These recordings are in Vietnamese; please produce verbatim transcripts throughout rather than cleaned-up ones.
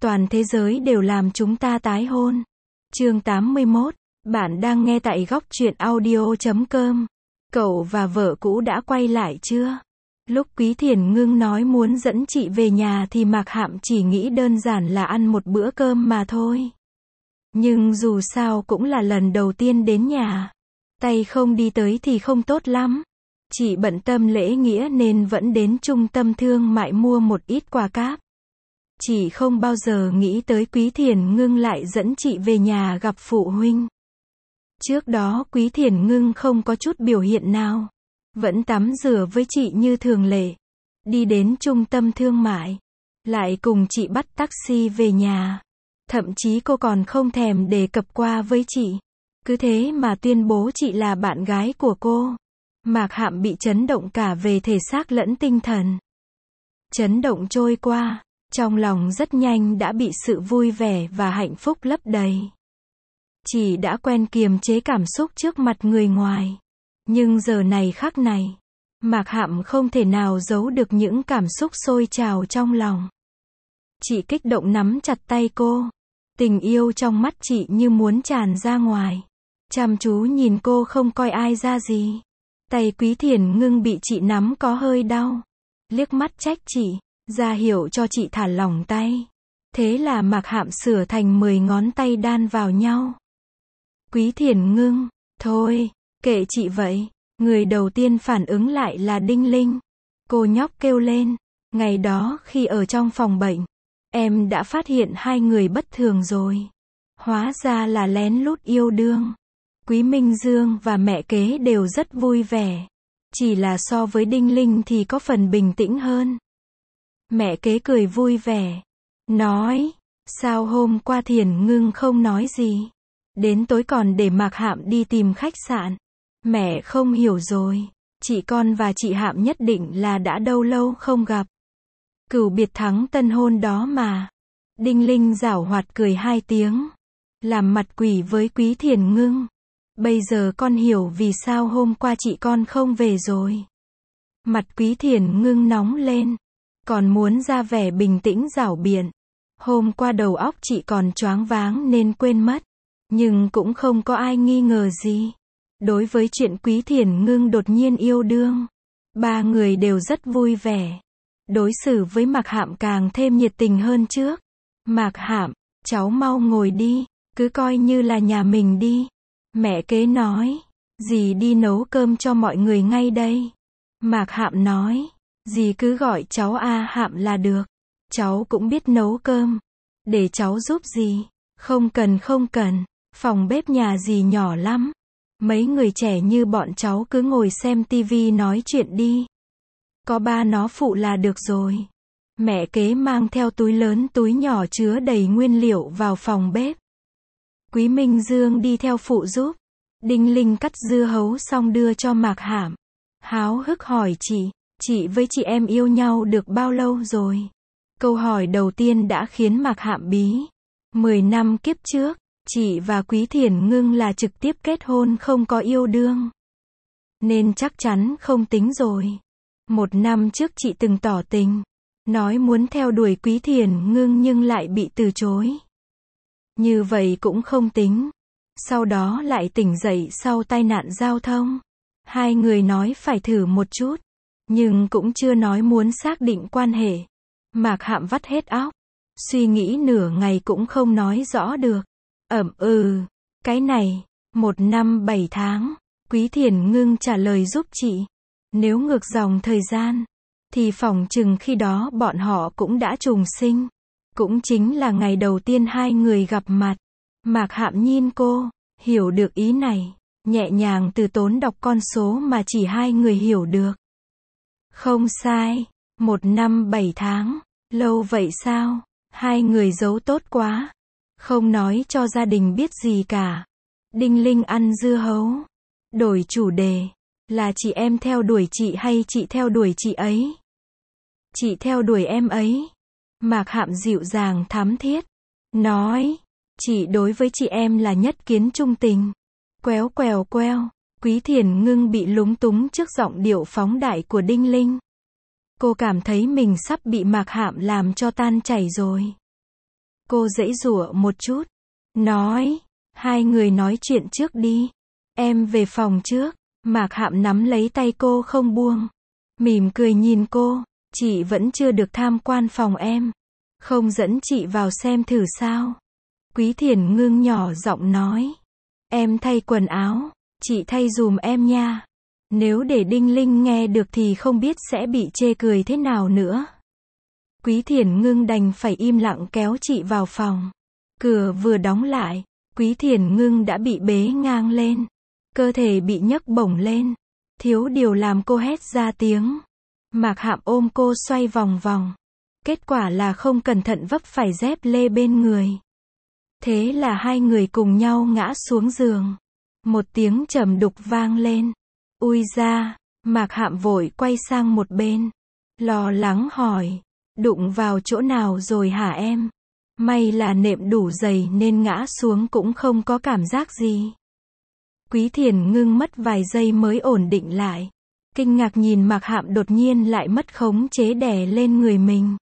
Toàn thế giới đều làm chúng ta tái hôn. Chương tám mươi mốt. Bạn đang nghe tại góc truyện audio chấm com. Cậu và vợ cũ đã quay lại chưa? Lúc Quý Thiền Ngưng nói muốn dẫn chị về nhà thì Mạc Hạm chỉ nghĩ đơn giản là ăn một bữa cơm mà thôi. Nhưng dù sao cũng là lần đầu tiên đến nhà. Tay không đi tới thì không tốt lắm. Chị bận tâm lễ nghĩa nên vẫn đến trung tâm thương mại mua một ít quà cáp. Chị không bao giờ nghĩ tới Quý Thiền Ngưng lại dẫn chị về nhà gặp phụ huynh. Trước đó Quý Thiền Ngưng không có chút biểu hiện nào. Vẫn tắm rửa với chị như thường lệ. Đi đến trung tâm thương mại. Lại cùng chị bắt taxi về nhà. Thậm chí cô còn không thèm đề cập qua với chị. Cứ thế mà tuyên bố chị là bạn gái của cô. Mạc Hạm bị chấn động cả về thể xác lẫn tinh thần. Chấn động trôi qua. Trong lòng rất nhanh đã bị sự vui vẻ và hạnh phúc lấp đầy. Chị đã quen kiềm chế cảm xúc trước mặt người ngoài. Nhưng giờ này khắc này, Mạc Hạm không thể nào giấu được những cảm xúc sôi trào trong lòng. Chị kích động nắm chặt tay cô. Tình yêu trong mắt chị như muốn tràn ra ngoài. Chăm chú nhìn cô không coi ai ra gì. Tay Quý Thiền Ngưng bị chị nắm có hơi đau. Liếc mắt trách chị, ra hiệu cho chị thả lỏng tay. Thế là Mạc Hạm sửa thành mười ngón tay đan vào nhau. Quý Thiền Ngưng, thôi, kệ chị vậy. Người đầu tiên phản ứng lại là Đinh Linh. Cô nhóc kêu lên. Ngày đó khi ở trong phòng bệnh, em đã phát hiện hai người bất thường rồi. Hóa ra là lén lút yêu đương. Quý Minh Dương và mẹ kế đều rất vui vẻ. Chỉ là so với Đinh Linh thì có phần bình tĩnh hơn. Mẹ kế cười vui vẻ. Nói, sao hôm qua Thiền Ngưng không nói gì? Đến tối còn để Mạc Hạm đi tìm khách sạn. Mẹ không hiểu rồi. Chị con và chị Hạm nhất định là đã đâu lâu không gặp. Cửu biệt thắng tân hôn đó mà. Đinh Linh giảo hoạt cười hai tiếng. Làm mặt quỷ với Quý Thiền Ngưng. Bây giờ con hiểu vì sao hôm qua chị con không về rồi. Mặt Quý Thiền Ngưng nóng lên. Còn muốn ra vẻ bình tĩnh giảo biện. Hôm qua đầu óc chị còn choáng váng nên quên mất. Nhưng cũng không có ai nghi ngờ gì. Đối với chuyện Quý Thiền Ngưng đột nhiên yêu đương, ba người đều rất vui vẻ. Đối xử với Mạc Hạm càng thêm nhiệt tình hơn trước. Mạc Hạm, cháu mau ngồi đi, cứ coi như là nhà mình đi. Mẹ kế nói, dì đi nấu cơm cho mọi người ngay đây. Mạc Hạm nói, dì cứ gọi cháu A Hạm là được. Cháu cũng biết nấu cơm. Để cháu giúp dì. Không cần không cần, phòng bếp nhà dì nhỏ lắm. Mấy người trẻ như bọn cháu cứ ngồi xem tivi nói chuyện đi. Có ba nó phụ là được rồi. Mẹ kế mang theo túi lớn túi nhỏ chứa đầy nguyên liệu vào phòng bếp. Quý Minh Dương đi theo phụ giúp. Đinh Linh cắt dưa hấu xong đưa cho Mạc Hạm. Háo hức hỏi chị, chị với chị em yêu nhau được bao lâu rồi? Câu hỏi đầu tiên đã khiến Mạc Hạm bí. Mười năm kiếp trước, chị và Quý Thiền Ngưng là trực tiếp kết hôn không có yêu đương. Nên chắc chắn không tính rồi. Một năm trước chị từng tỏ tình. Nói muốn theo đuổi Quý Thiền Ngưng nhưng lại bị từ chối. Như vậy cũng không tính. Sau đó lại tỉnh dậy sau tai nạn giao thông. Hai người nói phải thử một chút. Nhưng cũng chưa nói muốn xác định quan hệ. Mạc Hạm vắt hết óc. Suy nghĩ nửa ngày cũng không nói rõ được. Ẩm ừ. Cái này. Một năm bảy tháng. Quý Thiền Ngưng trả lời giúp chị. Nếu ngược dòng thời gian. Thì phỏng chừng khi đó bọn họ cũng đã trùng sinh. Cũng chính là ngày đầu tiên hai người gặp mặt. Mạc Hạm nhìn cô. Hiểu được ý này. Nhẹ nhàng từ tốn đọc con số mà chỉ hai người hiểu được. Không sai. Một năm bảy tháng. Lâu vậy sao? Hai người giấu tốt quá. Không nói cho gia đình biết gì cả. Đinh Linh ăn dưa hấu. Đổi chủ đề. Là chị em theo đuổi chị hay chị theo đuổi chị ấy? Chị theo đuổi em ấy. Mạc Hạm dịu dàng thắm thiết. Nói. Chị đối với chị em là nhất kiến trung tình. Quéo quèo queo. Quý Thiền Ngưng bị lúng túng trước giọng điệu phóng đại của Đinh Linh. Cô cảm thấy mình sắp bị Mạc Hạm làm cho tan chảy rồi. Cô giãy giụa một chút. Nói, hai người nói chuyện trước đi. Em về phòng trước. Mạc Hạm nắm lấy tay cô không buông. Mỉm cười nhìn cô. Chị vẫn chưa được tham quan phòng em. Không dẫn chị vào xem thử sao? Quý Thiển Ngưng nhỏ giọng nói. Em thay quần áo. Chị thay dùm em nha. Nếu để Đinh Linh nghe được thì không biết sẽ bị chê cười thế nào nữa. Quý Thiển Ngưng đành phải im lặng kéo chị vào phòng. Cửa vừa đóng lại, Quý Thiển Ngưng đã bị bế ngang lên. Cơ thể bị nhấc bổng lên. Thiếu điều làm cô hét ra tiếng. Mạc Hạm ôm cô xoay vòng vòng. Kết quả là không cẩn thận vấp phải dép lê bên người. Thế là hai người cùng nhau ngã xuống giường. Một tiếng trầm đục vang lên. Ui da, Mạc Hạm vội quay sang một bên. Lo lắng hỏi. Đụng vào chỗ nào rồi hả em? May là nệm đủ dày nên ngã xuống cũng không có cảm giác gì. Quý Thiển Ngưng mất vài giây mới ổn định lại. Kinh ngạc nhìn Mạc Hạm đột nhiên lại mất khống chế đè lên người mình.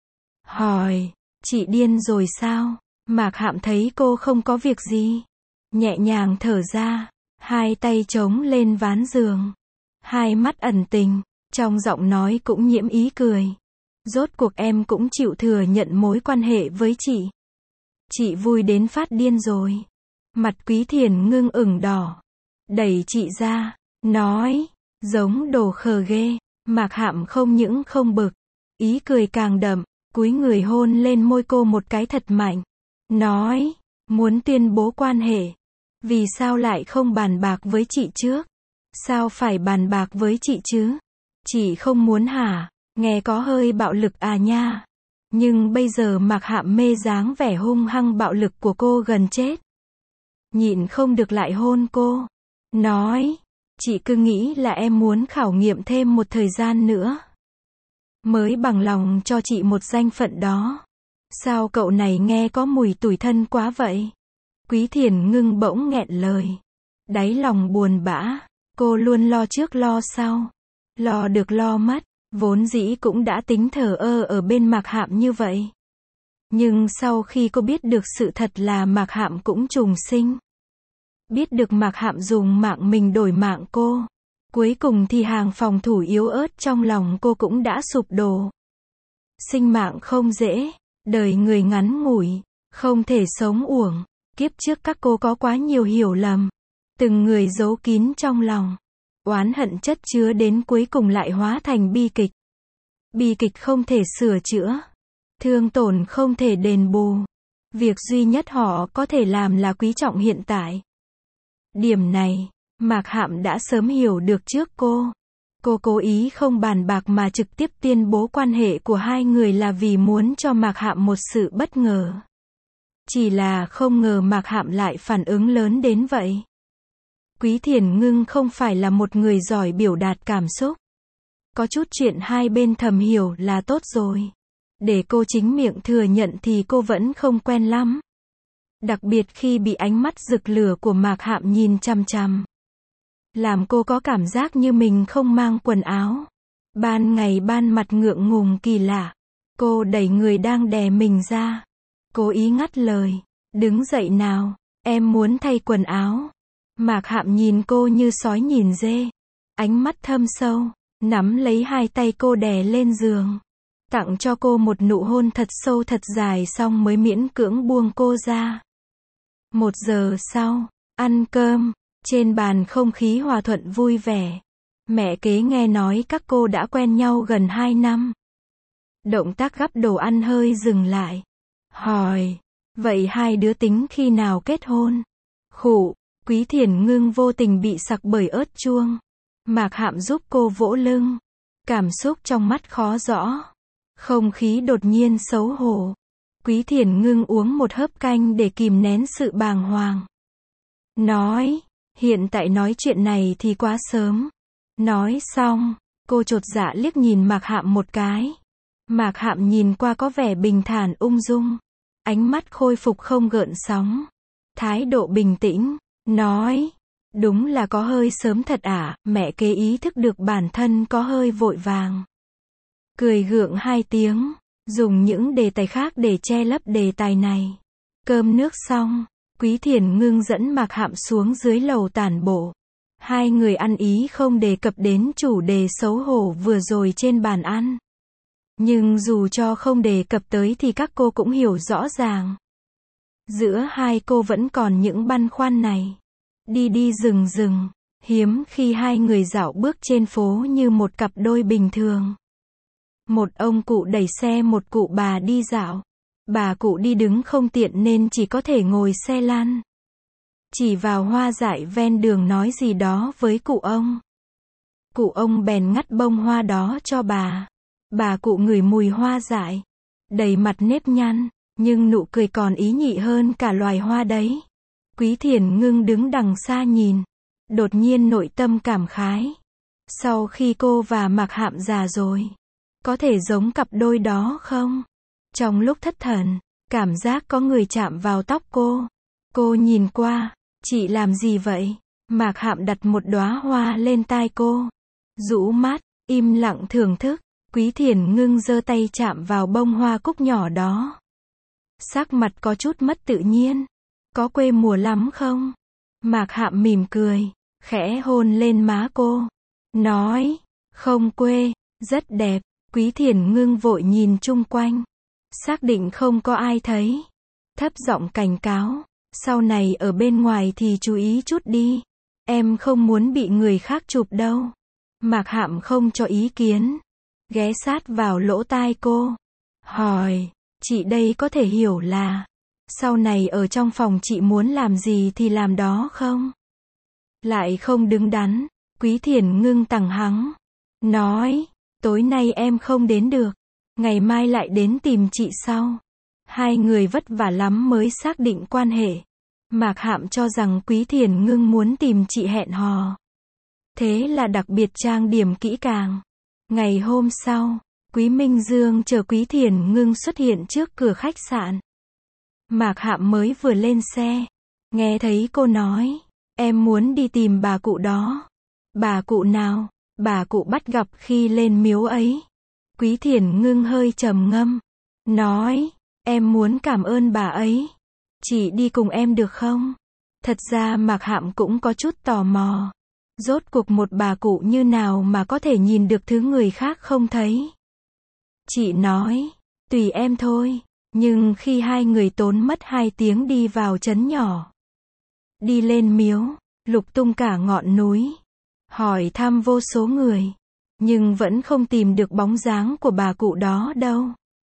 Hỏi, chị điên rồi sao? Mạc Hạm thấy cô không có việc gì. Nhẹ nhàng thở ra, hai tay chống lên ván giường. Hai mắt ẩn tình, trong giọng nói cũng nhiễm ý cười. Rốt cuộc em cũng chịu thừa nhận mối quan hệ với chị. Chị vui đến phát điên rồi. Mặt Quý Thiển Ngưng ửng đỏ. Đẩy chị ra, nói, giống đồ khờ ghê. Mạc Hạm không những không bực, ý cười càng đậm, cúi người hôn lên môi cô một cái thật mạnh. Nói, muốn tuyên bố quan hệ. Vì sao lại không bàn bạc với chị trước? Sao phải bàn bạc với chị chứ? Chị không muốn hả? Nghe có hơi bạo lực à nha. Nhưng bây giờ Mạc Hạm mê dáng vẻ hung hăng bạo lực của cô gần chết. Nhịn không được lại hôn cô. Nói, chị cứ nghĩ là em muốn khảo nghiệm thêm một thời gian nữa. Mới bằng lòng cho chị một danh phận đó. Sao cậu này nghe có mùi tủi thân quá vậy? Quý Thiển Ngưng bỗng nghẹn lời. Đáy lòng buồn bã. Cô luôn lo trước lo sau. Lo được lo mất. Vốn dĩ cũng đã tính thờ ơ ở bên Mạc Hạm như vậy. Nhưng sau khi cô biết được sự thật là Mạc Hạm cũng trùng sinh. Biết được Mạc Hạm dùng mạng mình đổi mạng cô. Cuối cùng thì hàng phòng thủ yếu ớt trong lòng cô cũng đã sụp đổ. Sinh mạng không dễ. Đời người ngắn ngủi. Không thể sống uổng. Kiếp trước các cô có quá nhiều hiểu lầm. Từng người giấu kín trong lòng. Oán hận chất chứa đến cuối cùng lại hóa thành bi kịch. Bi kịch không thể sửa chữa. Thương tổn không thể đền bù. Việc duy nhất họ có thể làm là quý trọng hiện tại. Điểm này, Mạc Hạm đã sớm hiểu được trước cô. Cô cố ý không bàn bạc mà trực tiếp tuyên bố quan hệ của hai người là vì muốn cho Mạc Hạm một sự bất ngờ. Chỉ là không ngờ Mạc Hạm lại phản ứng lớn đến vậy. Quý Thiển Ngưng không phải là một người giỏi biểu đạt cảm xúc. Có chút chuyện hai bên thầm hiểu là tốt rồi. Để cô chính miệng thừa nhận thì cô vẫn không quen lắm. Đặc biệt khi bị ánh mắt rực lửa của Mạc Hạm nhìn chằm chằm. Làm cô có cảm giác như mình không mang quần áo. Ban ngày ban mặt ngượng ngùng kỳ lạ. Cô đẩy người đang đè mình ra. Cố ý ngắt lời. Đứng dậy nào, em muốn thay quần áo. Mạc Hạm nhìn cô như sói nhìn dê. Ánh mắt thâm sâu, nắm lấy hai tay cô đè lên giường. Tặng cho cô một nụ hôn thật sâu thật dài xong mới miễn cưỡng buông cô ra. Một giờ sau, ăn cơm, trên bàn không khí hòa thuận vui vẻ. Mẹ kế nghe nói các cô đã quen nhau gần hai năm. Động tác gắp đồ ăn hơi dừng lại. Hỏi, vậy hai đứa tính khi nào kết hôn? Khụ. Quý Thiển Ngưng vô tình bị sặc bởi ớt chuông. Mạc Hạm giúp cô vỗ lưng. Cảm xúc trong mắt khó rõ. Không khí đột nhiên xấu hổ. Quý Thiển Ngưng uống một hớp canh để kìm nén sự bàng hoàng. Nói, hiện tại nói chuyện này thì quá sớm. Nói xong, cô chột dạ liếc nhìn Mạc Hạm một cái. Mạc Hạm nhìn qua có vẻ bình thản ung dung. Ánh mắt khôi phục không gợn sóng. Thái độ bình tĩnh. Nói, đúng là có hơi sớm thật à, mẹ kế ý thức được bản thân có hơi vội vàng. Cười gượng hai tiếng, dùng những đề tài khác để che lấp đề tài này. Cơm nước xong, Quý Thiền Ngưng dẫn Mạc Hạm xuống dưới lầu tản bộ. Hai người ăn ý không đề cập đến chủ đề xấu hổ vừa rồi trên bàn ăn. Nhưng dù cho không đề cập tới thì các cô cũng hiểu rõ ràng. Giữa hai cô vẫn còn những băn khoăn này. Đi đi rừng rừng, hiếm khi hai người dạo bước trên phố như một cặp đôi bình thường. Một ông cụ đẩy xe, một cụ bà đi dạo. Bà cụ đi đứng không tiện nên chỉ có thể ngồi xe lăn. Chỉ vào hoa dại ven đường nói gì đó với cụ ông. Cụ ông bèn ngắt bông hoa đó cho bà. Bà cụ ngửi mùi hoa dại, đầy mặt nếp nhăn, nhưng nụ cười còn ý nhị hơn cả loài hoa đấy. Quý Thiền Ngưng đứng đằng xa nhìn, đột nhiên nội tâm cảm khái. Sau khi cô và Mạc Hạm già rồi, có thể giống cặp đôi đó không? Trong lúc thất thần, cảm giác có người chạm vào tóc cô. Cô nhìn qua, chị làm gì vậy? Mạc Hạm đặt một đóa hoa lên tai cô, rũ mắt, im lặng thưởng thức. Quý Thiền Ngưng giơ tay chạm vào bông hoa cúc nhỏ đó. Sắc mặt có chút mất tự nhiên. Có quê mùa lắm không? Mạc Hạm mỉm cười, khẽ hôn lên má cô. Nói, không quê, rất đẹp. Quý Thiền Ngưng vội nhìn chung quanh. Xác định không có ai thấy. Thấp giọng cảnh cáo, sau này ở bên ngoài thì chú ý chút đi. Em không muốn bị người khác chụp đâu. Mạc Hạm không cho ý kiến. Ghé sát vào lỗ tai cô. Hỏi, chị đây có thể hiểu là, sau này ở trong phòng chị muốn làm gì thì làm đó không? Lại không đứng đắn, Quý Thiền Ngưng tằng hắng. Nói, tối nay em không đến được. Ngày mai lại đến tìm chị sau. Hai người vất vả lắm mới xác định quan hệ. Mạc Hạm cho rằng Quý Thiền Ngưng muốn tìm chị hẹn hò. Thế là đặc biệt trang điểm kỹ càng. Ngày hôm sau, Quý Minh Dương chờ Quý Thiền Ngưng xuất hiện trước cửa khách sạn. Mạc Hạm mới vừa lên xe, nghe thấy cô nói, em muốn đi tìm bà cụ đó. Bà cụ nào? Bà cụ bắt gặp khi lên miếu ấy. Quý Thiền Ngưng hơi trầm ngâm, nói, em muốn cảm ơn bà ấy. Chị đi cùng em được không? Thật ra Mạc Hạm cũng có chút tò mò. Rốt cuộc một bà cụ như nào mà có thể nhìn được thứ người khác không thấy? Chị nói, tùy em thôi. Nhưng khi hai người tốn mất hai tiếng đi vào trấn nhỏ, đi lên miếu, lục tung cả ngọn núi, hỏi thăm vô số người, nhưng vẫn không tìm được bóng dáng của bà cụ đó đâu.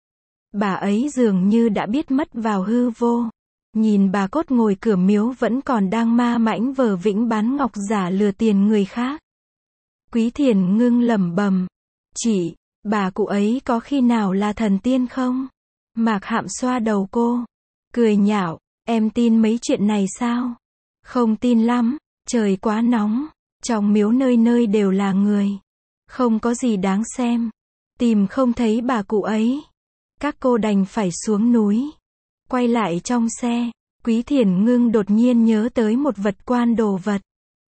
Bà ấy dường như đã biết mất vào hư vô. Nhìn bà cốt ngồi cửa miếu vẫn còn đang ma mãnh vờ vĩnh bán ngọc giả lừa tiền người khác. Quý Thiền Ngưng lẩm bẩm, chị, bà cụ ấy có khi nào là thần tiên không? Mạc Hạm xoa đầu cô, cười nhạo, em tin mấy chuyện này sao? Không tin lắm, trời quá nóng, trong miếu nơi nơi đều là người, không có gì đáng xem, tìm không thấy bà cụ ấy. Các cô đành phải xuống núi. Quay lại trong xe, Quý Thiền Ngưng đột nhiên nhớ tới một vật quan đồ vật.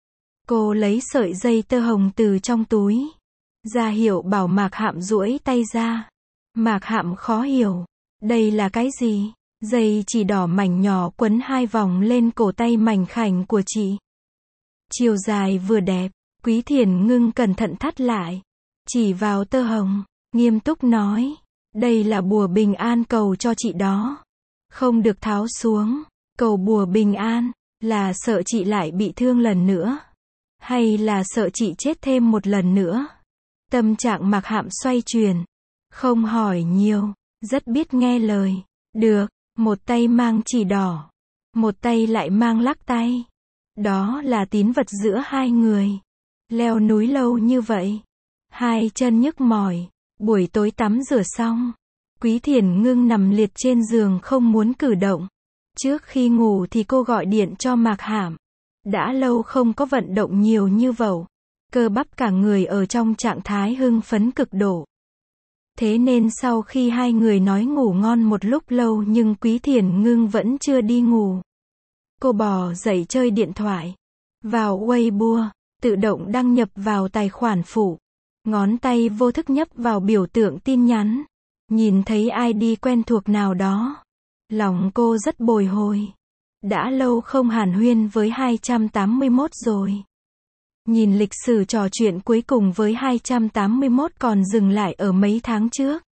Cô lấy sợi dây tơ hồng từ trong túi, ra hiệu bảo Mạc Hạm duỗi tay ra. Mạc Hạm khó hiểu, đây là cái gì? Dây chỉ đỏ mảnh nhỏ quấn hai vòng lên cổ tay mảnh khảnh của chị. Chiều dài vừa đẹp, Quý Thiền Ngưng cẩn thận thắt lại, chỉ vào tơ hồng, nghiêm túc nói, đây là bùa bình an cầu cho chị đó. Không được tháo xuống. Cầu bùa bình an, là sợ chị lại bị thương lần nữa? Hay là sợ chị chết thêm một lần nữa? Tâm trạng Mạc Hạm xoay chuyển. Không hỏi nhiều, rất biết nghe lời. Được, một tay mang chỉ đỏ, một tay lại mang lắc tay. Đó là tín vật giữa hai người. Leo núi lâu như vậy, hai chân nhức mỏi. Buổi tối tắm rửa xong, Quý Thiền Ngưng nằm liệt trên giường không muốn cử động. Trước khi ngủ thì cô gọi điện cho Mạc Hạm. Đã lâu không có vận động nhiều như vậy. Cơ bắp cả người ở trong trạng thái hưng phấn cực độ. Thế nên sau khi hai người nói ngủ ngon một lúc lâu nhưng Quý Thiền Ngưng vẫn chưa đi ngủ. Cô bò dậy chơi điện thoại. Vào Weibo, tự động đăng nhập vào tài khoản phụ. Ngón tay vô thức nhấp vào biểu tượng tin nhắn. Nhìn thấy i đê quen thuộc nào đó. Lòng cô rất bồi hồi. Đã lâu không hàn huyên với hai trăm tám mươi mốt rồi. Nhìn lịch sử trò chuyện cuối cùng với hai trăm tám mươi mốt còn dừng lại ở mấy tháng trước.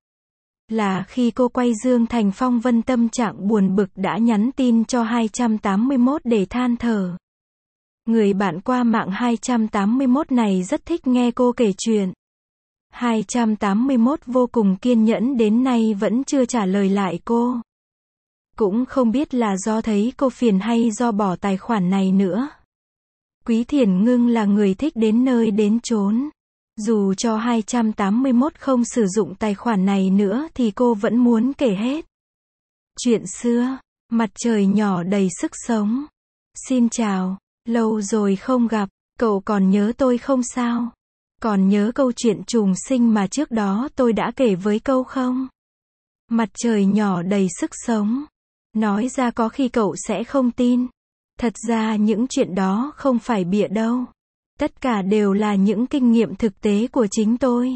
Là khi cô quay Dương Thành Phong Vân tâm trạng buồn bực đã nhắn tin cho hai trăm tám mươi mốt để than thở. Người bạn qua mạng hai trăm tám mươi mốt này rất thích nghe cô kể chuyện. hai trăm tám mươi mốt vô cùng kiên nhẫn đến nay vẫn chưa trả lời lại cô. Cũng không biết là do thấy cô phiền hay do bỏ tài khoản này nữa. Quý Thiền Ngưng là người thích đến nơi đến chốn. Dù cho hai trăm tám mươi mốt không sử dụng tài khoản này nữa thì cô vẫn muốn kể hết. Chuyện xưa, mặt trời nhỏ đầy sức sống. Xin chào, lâu rồi không gặp, cậu còn nhớ tôi không sao? Còn nhớ câu chuyện trùng sinh mà trước đó tôi đã kể với cậu không? Mặt trời nhỏ đầy sức sống. Nói ra có khi cậu sẽ không tin. Thật ra những chuyện đó không phải bịa đâu. Tất cả đều là những kinh nghiệm thực tế của chính tôi.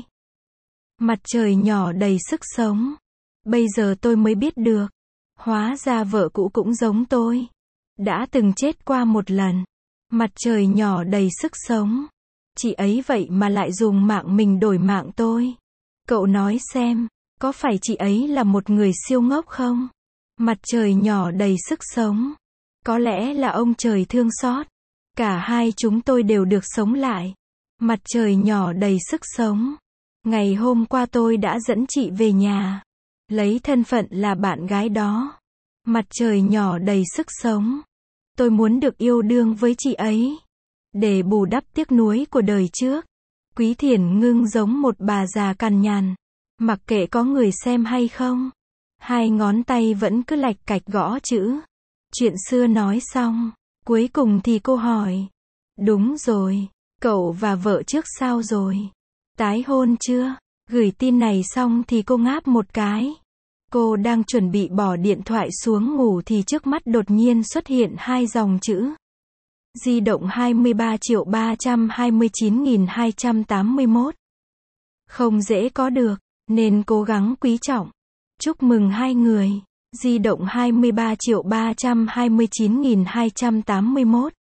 Mặt trời nhỏ đầy sức sống. Bây giờ tôi mới biết được. Hóa ra vợ cũ cũng giống tôi. Đã từng chết qua một lần. Mặt trời nhỏ đầy sức sống. Chị ấy vậy mà lại dùng mạng mình đổi mạng tôi. Cậu nói xem, có phải chị ấy là một người siêu ngốc không? Mặt trời nhỏ đầy sức sống. Có lẽ là ông trời thương xót. Cả hai chúng tôi đều được sống lại. Mặt trời nhỏ đầy sức sống. Ngày hôm qua tôi đã dẫn chị về nhà. Lấy thân phận là bạn gái đó. Mặt trời nhỏ đầy sức sống. Tôi muốn được yêu đương với chị ấy. Để bù đắp tiếc nuối của đời trước. Quý Thiền Ngưng giống một bà già cằn nhằn. Mặc kệ có người xem hay không. Hai ngón tay vẫn cứ lạch cạch gõ chữ. Chuyện xưa nói xong. Cuối cùng thì cô hỏi. Đúng rồi, cậu và vợ trước sao rồi? Tái hôn chưa? Gửi tin này xong thì cô ngáp một cái. Cô đang chuẩn bị bỏ điện thoại xuống ngủ thì trước mắt đột nhiên xuất hiện hai dòng chữ. Di động hai mươi ba triệu ba trăm hai mươi chín nghìn hai trăm tám mươi mốt. Không dễ có được, nên cố gắng quý trọng. Chúc mừng hai người. Di động hai mươi ba triệu ba trăm hai mươi chín nghìn hai trăm tám mươi mốt.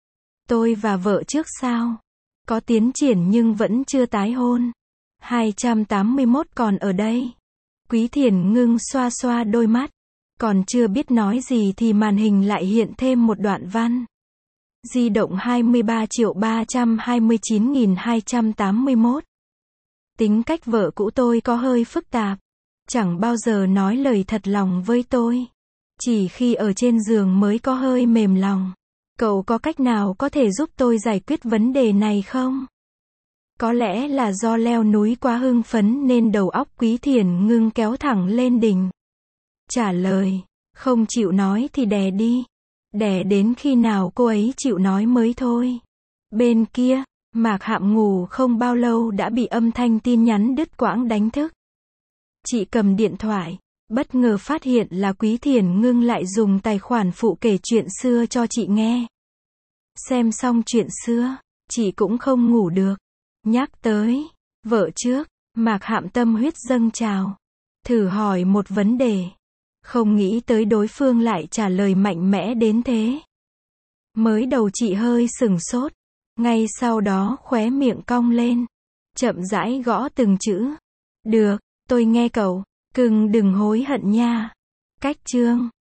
Tôi và vợ trước sao? Có tiến triển nhưng vẫn chưa tái hôn. hai trăm tám mươi mốt còn ở đây. Quý Thiền Ngưng xoa xoa đôi mắt. Còn chưa biết nói gì thì màn hình lại hiện thêm một đoạn văn. Di động hai mươi ba triệu ba trăm hai mươi chín nghìn hai trăm tám mươi mốt. Tính cách vợ cũ tôi có hơi phức tạp. Chẳng bao giờ nói lời thật lòng với tôi. Chỉ khi ở trên giường mới có hơi mềm lòng. Cậu có cách nào có thể giúp tôi giải quyết vấn đề này không? Có lẽ là do leo núi quá hưng phấn nên đầu óc Quý Thiền Ngưng kéo thẳng lên đỉnh. Trả lời, không chịu nói thì đè đi. Đè đến khi nào cô ấy chịu nói mới thôi. Bên kia, Mạc Hạm ngủ không bao lâu đã bị âm thanh tin nhắn đứt quãng đánh thức. Chị cầm điện thoại, bất ngờ phát hiện là Quý Thiền Ngưng lại dùng tài khoản phụ kể chuyện xưa cho chị nghe. Xem xong chuyện xưa, chị cũng không ngủ được. Nhắc tới vợ trước, Mạc Hạm tâm huyết dâng trào. Thử hỏi một vấn đề. Không nghĩ tới đối phương lại trả lời mạnh mẽ đến thế. Mới đầu chị hơi sửng sốt. Ngay sau đó khóe miệng cong lên. Chậm rãi gõ từng chữ. Được, tôi nghe cậu. Cưng đừng hối hận nha. Cách chương.